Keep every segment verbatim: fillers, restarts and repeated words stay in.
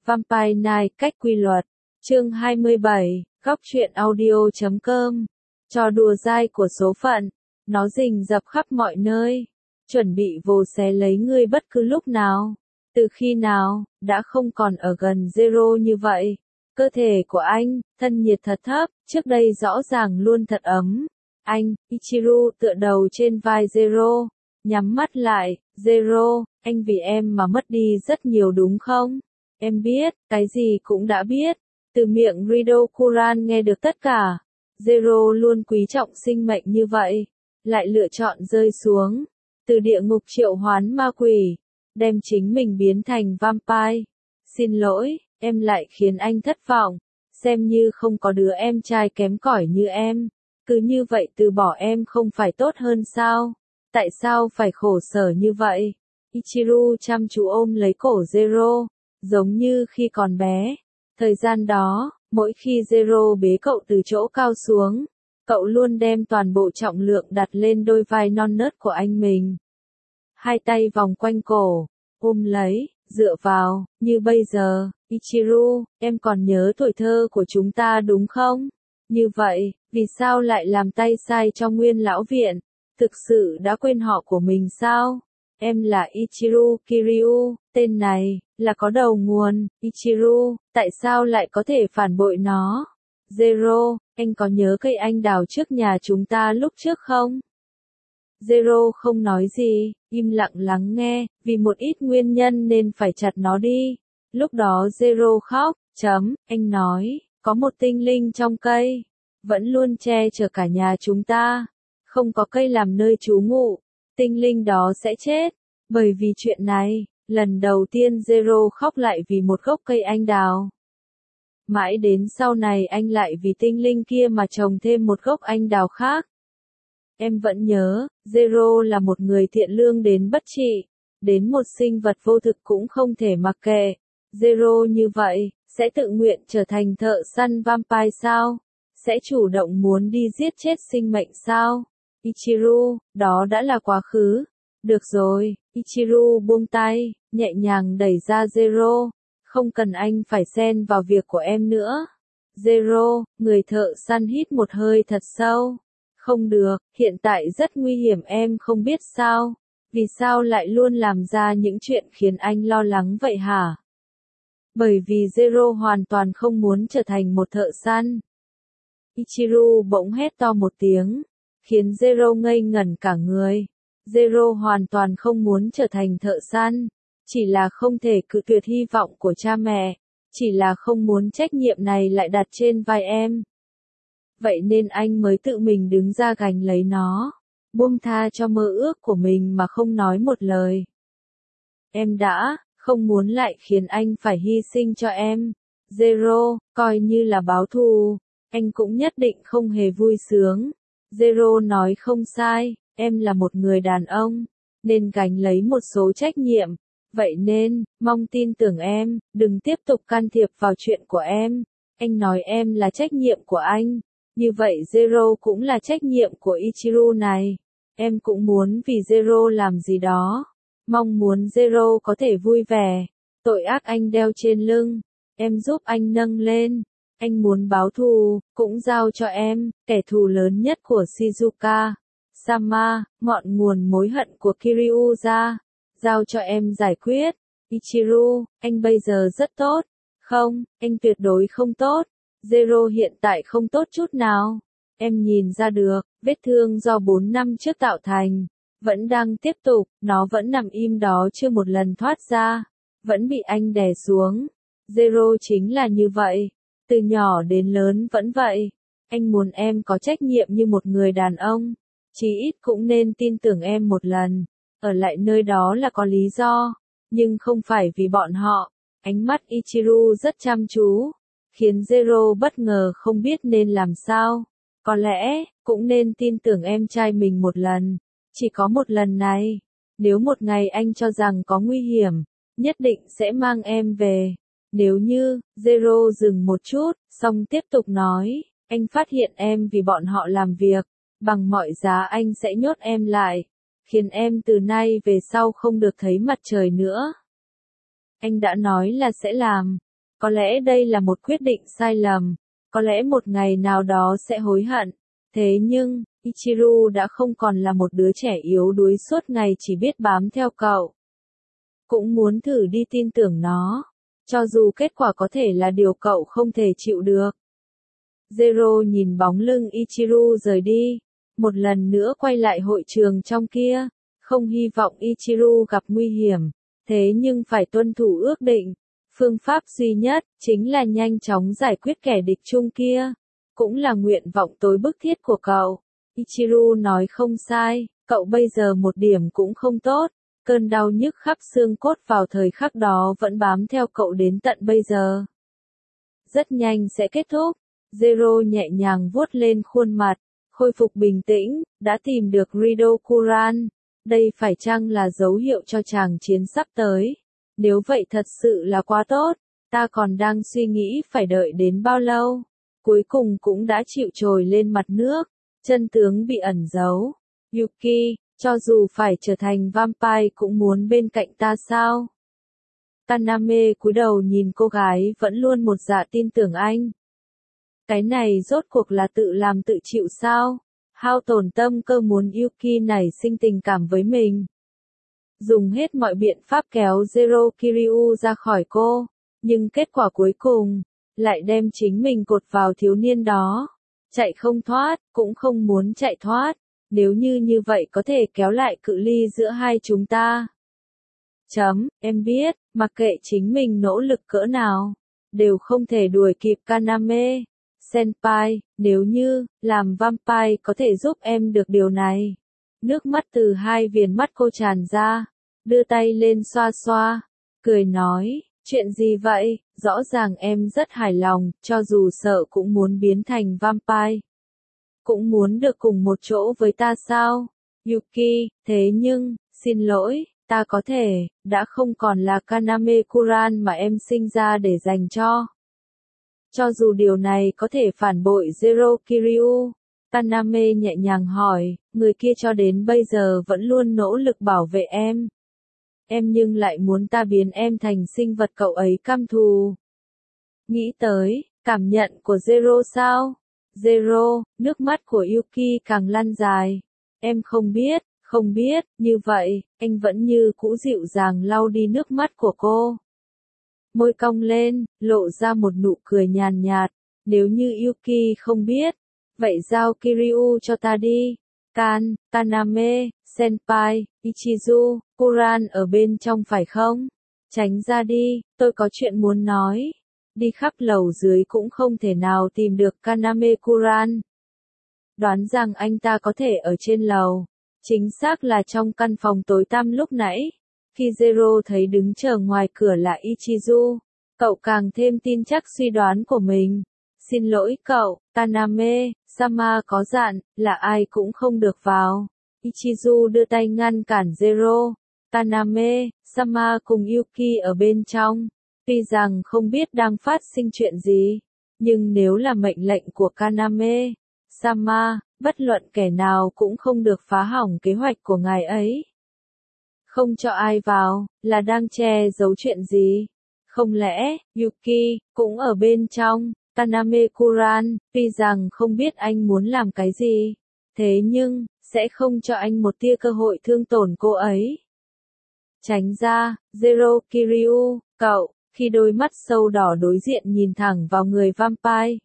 Vampire Night cách quy luật. Chương hai mươi bảy, góc truyện audio chấm com. Trò đùa dai của số phận. Nó rình rập khắp mọi nơi. Chuẩn bị vồ xé lấy ngươi bất cứ lúc nào. Từ khi nào, đã không còn ở gần Zero như vậy. Cơ thể của anh, thân nhiệt thật thấp, trước đây rõ ràng luôn thật ấm. Anh, Ichiru tựa đầu trên vai Zero. Nhắm mắt lại, Zero, anh vì em mà mất đi rất nhiều đúng không? Em biết, cái gì cũng đã biết. Từ miệng Rido Kuran nghe được tất cả. Zero luôn quý trọng sinh mệnh như vậy. Lại lựa chọn rơi xuống. Từ địa ngục triệu hoán ma quỷ. Đem chính mình biến thành vampire. Xin lỗi, em lại khiến anh thất vọng. Xem như không có đứa em trai kém cỏi như em. Cứ như vậy từ bỏ em không phải tốt hơn sao? Tại sao phải khổ sở như vậy? Ichiru chăm chú ôm lấy cổ Zero, giống như khi còn bé. Thời gian đó, mỗi khi Zero bế cậu từ chỗ cao xuống, cậu luôn đem toàn bộ trọng lượng đặt lên đôi vai non nớt của anh mình. Hai tay vòng quanh cổ, ôm lấy, dựa vào, như bây giờ. Ichiru, em còn nhớ tuổi thơ của chúng ta đúng không? Như vậy, vì sao lại làm tay sai cho Nguyên lão viện? Thực sự đã quên họ của mình sao? Em là Ichiru Kiryu, tên này, là có đầu nguồn. Ichiru, tại sao lại có thể phản bội nó? Zero, anh có nhớ cây anh đào trước nhà chúng ta lúc trước không? Zero không nói gì, im lặng lắng nghe, vì một ít nguyên nhân nên phải chặt nó đi. Lúc đó Zero khóc, chấm, anh nói, có một tinh linh trong cây, vẫn luôn che chở cả nhà chúng ta. Không có cây làm nơi trú ngụ, tinh linh đó sẽ chết. Bởi vì chuyện này, lần đầu tiên Zero khóc lại vì một gốc cây anh đào. Mãi đến sau này anh lại vì tinh linh kia mà trồng thêm một gốc anh đào khác. Em vẫn nhớ, Zero là một người thiện lương đến bất trị, đến một sinh vật vô thực cũng không thể mặc kệ. Zero như vậy, sẽ tự nguyện trở thành thợ săn vampire sao? Sẽ chủ động muốn đi giết chết sinh mệnh sao? Ichiru, đó đã là quá khứ. Được rồi, Ichiru buông tay, nhẹ nhàng đẩy ra Zero. Không cần anh phải xen vào việc của em nữa. Zero, người thợ săn hít một hơi thật sâu. Không được, hiện tại rất nguy hiểm em không biết sao. Vì sao lại luôn làm ra những chuyện khiến anh lo lắng vậy hả? Bởi vì Zero hoàn toàn không muốn trở thành một thợ săn. Ichiru bỗng hét to một tiếng, khiến Zero ngây ngẩn cả người. Zero hoàn toàn không muốn trở thành thợ săn, chỉ là không thể cự tuyệt hy vọng của cha mẹ, chỉ là không muốn trách nhiệm này lại đặt trên vai em. Vậy nên anh mới tự mình đứng ra gánh lấy nó, buông tha cho mơ ước của mình mà không nói một lời. Em đã không muốn lại khiến anh phải hy sinh cho em. Zero, coi như là báo thù, anh cũng nhất định không hề vui sướng. Zero nói không sai, em là một người đàn ông, nên gánh lấy một số trách nhiệm. Vậy nên, mong tin tưởng em, đừng tiếp tục can thiệp vào chuyện của em. Anh nói em là trách nhiệm của anh. Như vậy Zero cũng là trách nhiệm của Ichiru này. Em cũng muốn vì Zero làm gì đó. Mong muốn Zero có thể vui vẻ. Tội ác anh đeo trên lưng, em giúp anh nâng lên. Anh muốn báo thù, cũng giao cho em, kẻ thù lớn nhất của Shizuka Sama, ngọn nguồn mối hận của Kiryu ra. Giao cho em giải quyết. Ichiru, anh bây giờ rất tốt. Không, anh tuyệt đối không tốt. Zero hiện tại không tốt chút nào. Em nhìn ra được, vết thương do bốn năm trước tạo thành, vẫn đang tiếp tục, nó vẫn nằm im đó chưa một lần thoát ra, vẫn bị anh đè xuống. Zero chính là như vậy. Từ nhỏ đến lớn vẫn vậy. Anh muốn em có trách nhiệm như một người đàn ông. Chí ít cũng nên tin tưởng em một lần. Ở lại nơi đó là có lý do. Nhưng không phải vì bọn họ. Ánh mắt Ichiru rất chăm chú, khiến Zero bất ngờ không biết nên làm sao. Có lẽ, cũng nên tin tưởng em trai mình một lần. Chỉ có một lần này. Nếu một ngày anh cho rằng có nguy hiểm, nhất định sẽ mang em về. Nếu như, Zero dừng một chút, xong tiếp tục nói, anh phát hiện em vì bọn họ làm việc, bằng mọi giá anh sẽ nhốt em lại, khiến em từ nay về sau không được thấy mặt trời nữa. Anh đã nói là sẽ làm, Có lẽ đây là một quyết định sai lầm, có lẽ một ngày nào đó sẽ hối hận. Thế nhưng, Ichiru đã không còn là một đứa trẻ yếu đuối suốt ngày chỉ biết bám theo cậu. Cũng muốn thử đi tin tưởng nó, cho dù kết quả có thể là điều cậu không thể chịu được. Zero nhìn bóng lưng Ichiru rời đi, một lần nữa quay lại hội trường trong kia, không hy vọng Ichiru gặp nguy hiểm, thế nhưng phải tuân thủ ước định. Phương pháp duy nhất, chính là nhanh chóng giải quyết kẻ địch chung kia. Cũng là nguyện vọng tối bức thiết của cậu. Ichiru nói không sai, cậu bây giờ một điểm cũng không tốt. Cơn đau nhức khắp xương cốt vào thời khắc đó vẫn bám theo cậu đến tận bây giờ. Rất nhanh sẽ kết thúc. Zero nhẹ nhàng vuốt lên khuôn mặt, khôi phục bình tĩnh, đã tìm được Rido Kuran. Đây phải chăng là dấu hiệu cho chàng chiến sắp tới? Nếu vậy thật sự là quá tốt, ta còn đang suy nghĩ phải đợi đến bao lâu. Cuối cùng cũng đã chịu trồi lên mặt nước, chân tướng bị ẩn giấu. Yuki, cho dù phải trở thành vampire cũng muốn bên cạnh ta sao? Kaname cúi đầu nhìn cô gái vẫn luôn một dạ tin tưởng anh. Cái này rốt cuộc là tự làm tự chịu sao? Hao tổn tâm cơ muốn Yuki nảy sinh tình cảm với mình. Dùng hết mọi biện pháp kéo Zero Kiryu ra khỏi cô, nhưng kết quả cuối cùng, lại đem chính mình cột vào thiếu niên đó. Chạy không thoát, cũng không muốn chạy thoát, nếu như như vậy có thể kéo lại cự ly giữa hai chúng ta. Chấm, em biết, mặc kệ chính mình nỗ lực cỡ nào, đều không thể đuổi kịp Kaname. Senpai, nếu như, làm vampire có thể giúp em được điều này. Nước mắt từ hai viền mắt cô tràn ra, đưa tay lên xoa xoa, cười nói, chuyện gì vậy, rõ ràng em rất hài lòng, cho dù sợ cũng muốn biến thành vampire. Cũng muốn được cùng một chỗ với ta sao? Yuki, thế nhưng, xin lỗi, ta có thể, đã không còn là Kaname Kuran mà em sinh ra để dành cho. Cho dù điều này có thể phản bội Zero Kiryu, Kaname nhẹ nhàng hỏi, người kia cho đến bây giờ vẫn luôn nỗ lực bảo vệ em. Em nhưng lại muốn ta biến em thành sinh vật cậu ấy căm thù. Nghĩ tới, cảm nhận của Zero sao? Zero, nước mắt của Yuki càng lăn dài. Em không biết, không biết, như vậy, anh vẫn như cũ dịu dàng lau đi nước mắt của cô. Môi cong lên, lộ ra một nụ cười nhàn nhạt, nếu như Yuki không biết, vậy giao Kiryu cho ta đi. Kan, Kaname, Senpai, Ichizu, Kuran ở bên trong phải không? Tránh ra đi, tôi có chuyện muốn nói. Đi khắp lầu dưới cũng không thể nào tìm được Kaname Kuran. Đoán rằng anh ta có thể ở trên lầu. Chính xác là trong căn phòng tối tăm lúc nãy. Khi Zero thấy đứng chờ ngoài cửa là Ichizu, cậu càng thêm tin chắc suy đoán của mình. Xin lỗi cậu, Kaname, Sama có dặn, là ai cũng không được vào. Ichizu đưa tay ngăn cản Zero. Kaname, Sama cùng Yuki ở bên trong. Tuy rằng không biết đang phát sinh chuyện gì, nhưng nếu là mệnh lệnh của Kaname, Sama, bất luận kẻ nào cũng không được phá hỏng kế hoạch của ngài ấy. Không cho ai vào, là đang che giấu chuyện gì? Không lẽ, Yuki, cũng ở bên trong? Kaname Kuran, tuy rằng không biết anh muốn làm cái gì, thế nhưng, sẽ không cho anh một tia cơ hội thương tổn cô ấy. Tránh ra, Zero Kiryu, cậu, khi đôi mắt sâu đỏ đối diện nhìn thẳng vào người vampire.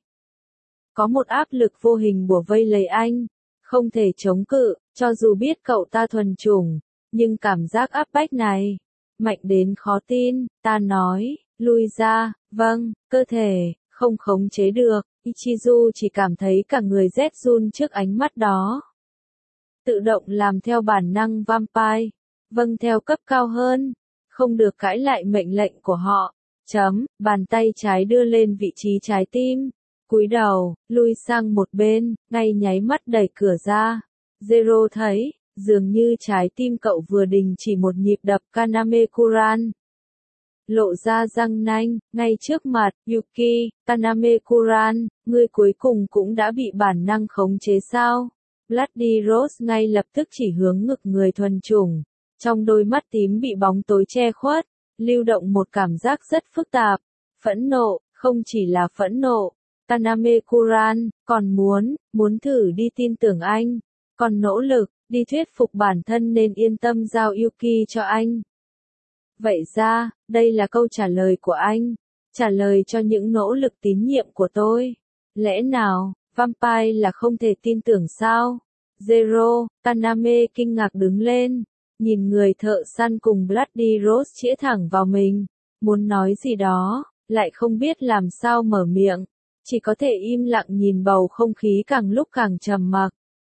Có một áp lực vô hình bủa vây lấy anh, không thể chống cự, cho dù biết cậu ta thuần chủng, nhưng cảm giác áp bách này, mạnh đến khó tin, ta nói, lui ra, vâng, cơ thể, không khống chế được, Ichizu chỉ cảm thấy cả người rét run trước ánh mắt đó. Tự động làm theo bản năng vampire, vâng theo cấp cao hơn, không được cãi lại mệnh lệnh của họ, chấm, bàn tay trái đưa lên vị trí trái tim, cúi đầu, lui sang một bên, ngay nháy mắt đẩy cửa ra. Zero thấy, dường như trái tim cậu vừa đình chỉ một nhịp đập. Kaname Kuran lộ ra răng nanh, ngay trước mặt, Yuki, Kaname Kuran, ngươi cuối cùng cũng đã bị bản năng khống chế sao? Bloody Rose ngay lập tức chỉ hướng ngực người thuần chủng, trong đôi mắt tím bị bóng tối che khuất, lưu động một cảm giác rất phức tạp, Phẫn nộ, không chỉ là phẫn nộ, Kaname Kuran, còn muốn, muốn thử đi tin tưởng anh, còn nỗ lực, đi thuyết phục bản thân nên yên tâm giao Yuki cho anh. Vậy ra, đây là câu trả lời của anh, trả lời cho những nỗ lực tín nhiệm của tôi. Lẽ nào, Vampire là không thể tin tưởng sao? Zero, Kaname kinh ngạc đứng lên, nhìn người thợ săn cùng Bloody Rose chĩa thẳng vào mình, muốn nói gì đó, lại không biết làm sao mở miệng, chỉ có thể im lặng nhìn bầu không khí càng lúc càng trầm mặc.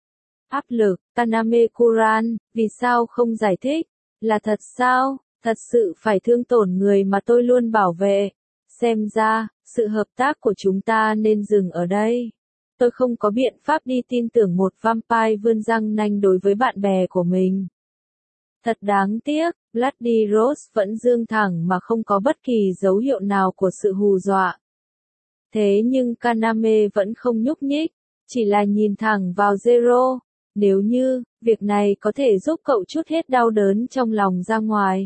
Áp lực, Kaname Kuran, vì sao không giải thích? Là thật sao? Thật sự phải thương tổn người mà tôi luôn bảo vệ. Xem ra, sự hợp tác của chúng ta nên dừng ở đây. Tôi không có biện pháp đi tin tưởng một vampire vươn răng nanh đối với bạn bè của mình. Thật đáng tiếc, Bloody Rose vẫn dương thẳng mà không có bất kỳ dấu hiệu nào của sự hù dọa. Thế nhưng Kaname vẫn không nhúc nhích, chỉ là nhìn thẳng vào Zero. Nếu như, việc này có thể giúp cậu trút hết đau đớn trong lòng ra ngoài.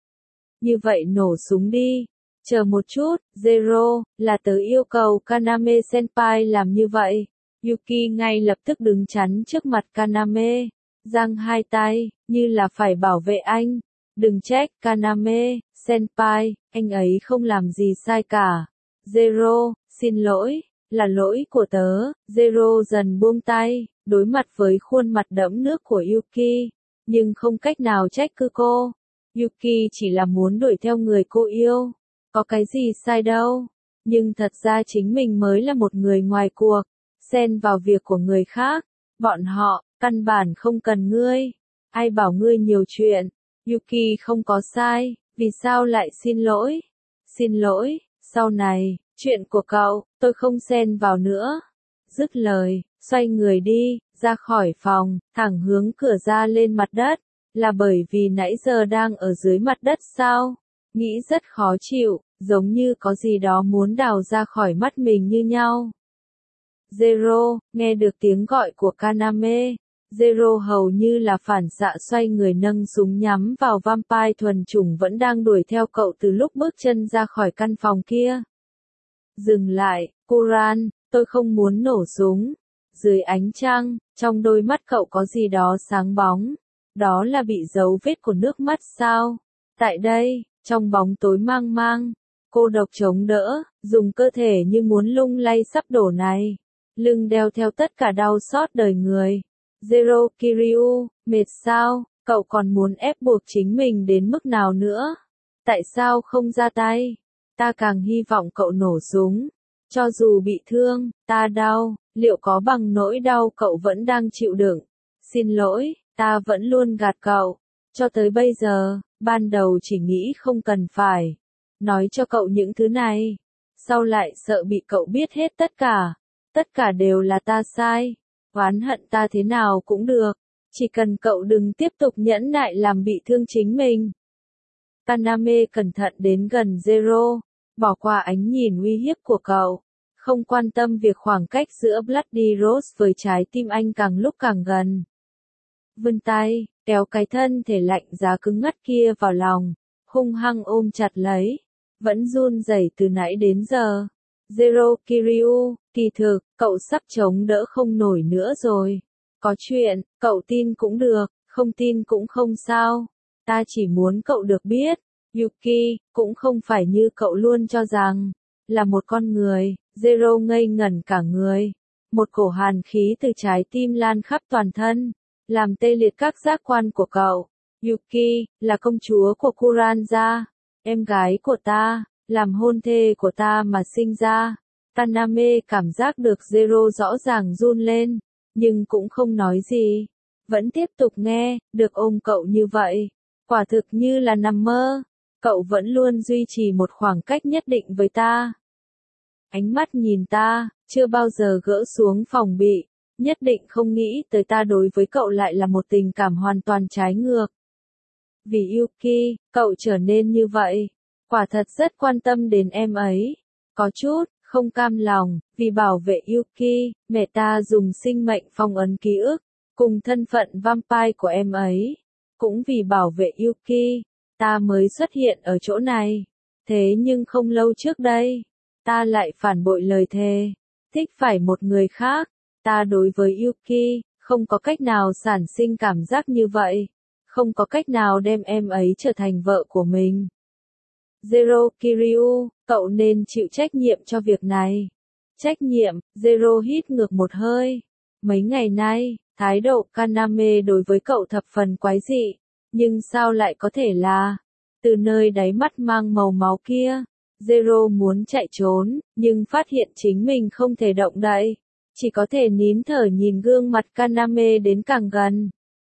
Như vậy nổ súng đi. Chờ một chút, Zero, là tớ yêu cầu Kaname Senpai làm như vậy. Yuki ngay lập tức đứng chắn trước mặt Kaname, giang hai tay, như là phải bảo vệ anh. Đừng trách, Kaname, Senpai, anh ấy không làm gì sai cả. Zero, xin lỗi, là lỗi của tớ. Zero dần buông tay, đối mặt với khuôn mặt đẫm nước của Yuki, nhưng không cách nào trách cứ cô. Yuki chỉ là muốn đuổi theo người cô yêu, có cái gì sai đâu, nhưng thật ra chính mình mới là một người ngoài cuộc, xen vào việc của người khác, bọn họ, căn bản không cần ngươi, ai bảo ngươi nhiều chuyện, Yuki không có sai, vì sao lại xin lỗi, xin lỗi, sau này, chuyện của cậu, tôi không xen vào nữa, dứt lời, xoay người đi, ra khỏi phòng, thẳng hướng cửa ra lên mặt đất. Là bởi vì nãy giờ đang ở dưới mặt đất sao? Nghĩ rất khó chịu, giống như có gì đó muốn đào ra khỏi mắt mình như nhau. Zero, nghe được tiếng gọi của Kaname. Zero hầu như là phản xạ xoay người nâng súng nhắm vào vampire thuần chủng vẫn đang đuổi theo cậu từ lúc bước chân ra khỏi căn phòng kia. Dừng lại, Kuran, tôi không muốn nổ súng. Dưới ánh trăng, trong đôi mắt cậu có gì đó sáng bóng. Đó là bị dấu vết của nước mắt sao? Tại đây, trong bóng tối mang mang, cô độc chống đỡ, dùng cơ thể như muốn lung lay sắp đổ này. Lưng đeo theo tất cả đau xót đời người. Zero Kiryu, mệt sao? Cậu còn muốn ép buộc chính mình đến mức nào nữa? Tại sao không ra tay? Ta càng hy vọng cậu nổ súng. Cho dù bị thương, ta đau, liệu có bằng nỗi đau cậu vẫn đang chịu đựng? Xin lỗi. Ta vẫn luôn gạt cậu, cho tới bây giờ, ban đầu chỉ nghĩ không cần phải nói cho cậu những thứ này, sau lại sợ bị cậu biết hết tất cả, tất cả đều là ta sai, oán hận ta thế nào cũng được, chỉ cần cậu đừng tiếp tục nhẫn nại làm bị thương chính mình. Kaname cẩn thận đến gần Zero, bỏ qua ánh nhìn uy hiếp của cậu, không quan tâm việc khoảng cách giữa Bloody Rose với trái tim anh càng lúc càng gần. Vươn tay, kéo cái thân thể lạnh giá cứng ngắt kia vào lòng, hung hăng ôm chặt lấy, vẫn run rẩy từ nãy đến giờ. Zero Kiryu, kỳ thực, cậu sắp chống đỡ không nổi nữa rồi. Có chuyện, cậu tin cũng được, không tin cũng không sao. Ta chỉ muốn cậu được biết, Yuki, cũng không phải như cậu luôn cho rằng, là một con người. Zero ngây ngẩn cả người. Một cổ hàn khí từ trái tim lan khắp toàn thân, làm tê liệt các giác quan của cậu. Yuki, là công chúa của Kuranja, em gái của ta, làm hôn thê của ta mà sinh ra. Kaname cảm giác được Zero rõ ràng run lên, nhưng cũng không nói gì. Vẫn tiếp tục nghe, được ôm cậu như vậy. Quả thực như là nằm mơ. Cậu vẫn luôn duy trì một khoảng cách nhất định với ta. Ánh mắt nhìn ta, chưa bao giờ gỡ xuống phòng bị. Nhất định không nghĩ tới ta đối với cậu lại là một tình cảm hoàn toàn trái ngược. Vì Yuki, cậu trở nên như vậy. Quả thật rất quan tâm đến em ấy. Có chút, không cam lòng, vì bảo vệ Yuki, mẹ ta dùng sinh mệnh phong ấn ký ức, cùng thân phận vampire của em ấy. Cũng vì bảo vệ Yuki, ta mới xuất hiện ở chỗ này. Thế nhưng không lâu trước đây, ta lại phản bội lời thề, thích phải một người khác. Ta đối với Yuki, không có cách nào sản sinh cảm giác như vậy, không có cách nào đem em ấy trở thành vợ của mình. Zero Kiryu, cậu nên chịu trách nhiệm cho việc này. Trách nhiệm, Zero hít ngược một hơi. Mấy ngày nay, thái độ Kaname đối với cậu thập phần quái dị, nhưng sao lại có thể là, từ nơi đáy mắt mang màu máu kia, Zero muốn chạy trốn, nhưng phát hiện chính mình không thể động đậy, chỉ có thể nín thở nhìn gương mặt Kaname đến càng gần.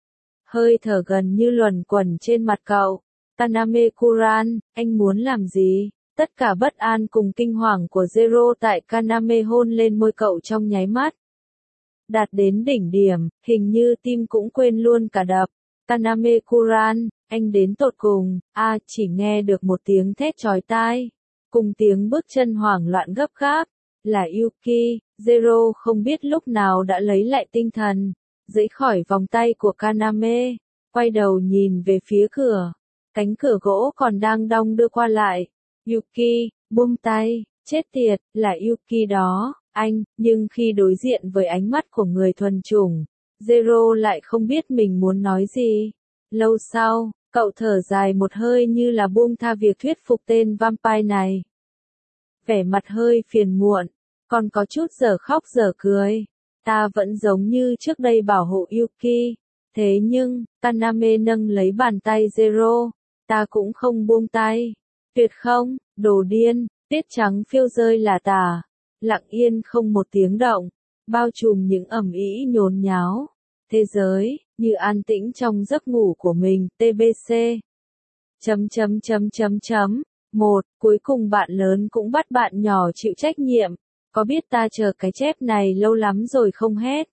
Hơi thở gần như luẩn quẩn trên mặt cậu. Kaname-kuran, anh muốn làm gì? Tất cả bất an cùng kinh hoàng của Zero tại Kaname hôn lên môi cậu trong nháy mắt. Đạt đến đỉnh điểm, hình như tim cũng quên luôn cả đập. Kaname-kuran, anh đến tột cùng, a à, chỉ nghe được một tiếng thét chói tai. Cùng tiếng bước chân hoảng loạn gấp gáp, là Yuki. Zero không biết lúc nào đã lấy lại tinh thần, giãy khỏi vòng tay của Kaname, quay đầu nhìn về phía cửa. Cánh cửa gỗ còn đang đong đưa qua lại. Yuki, buông tay, chết tiệt, là Yuki đó, anh, nhưng khi đối diện với ánh mắt của người thuần chủng, Zero lại không biết mình muốn nói gì. Lâu sau, cậu thở dài một hơi như là buông tha việc thuyết phục tên vampire này. Vẻ mặt hơi phiền muộn, còn có chút giờ khóc giờ cười. Ta vẫn giống như trước đây bảo hộ Yuki. Thế nhưng, Kaname nâng lấy bàn tay Zero. Ta cũng không buông tay. Tuyệt không, đồ điên, tiết trắng phiêu rơi là tà. Lặng yên không một tiếng động, bao trùm những ầm ĩ nhốn nháo. Thế giới, như an tĩnh trong giấc ngủ của mình, tê bê xê. Chấm chấm chấm chấm chấm. Một, cuối cùng bạn lớn cũng bắt bạn nhỏ chịu trách nhiệm. Có biết ta chờ cái chép này lâu lắm rồi không hết?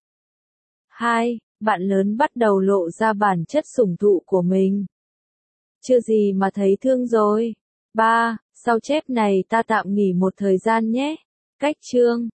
Hai, bạn lớn bắt đầu lộ ra bản chất sủng thụ của mình. Chưa gì mà thấy thương rồi. Ba, sau chép này ta tạm nghỉ một thời gian nhé. Cách chương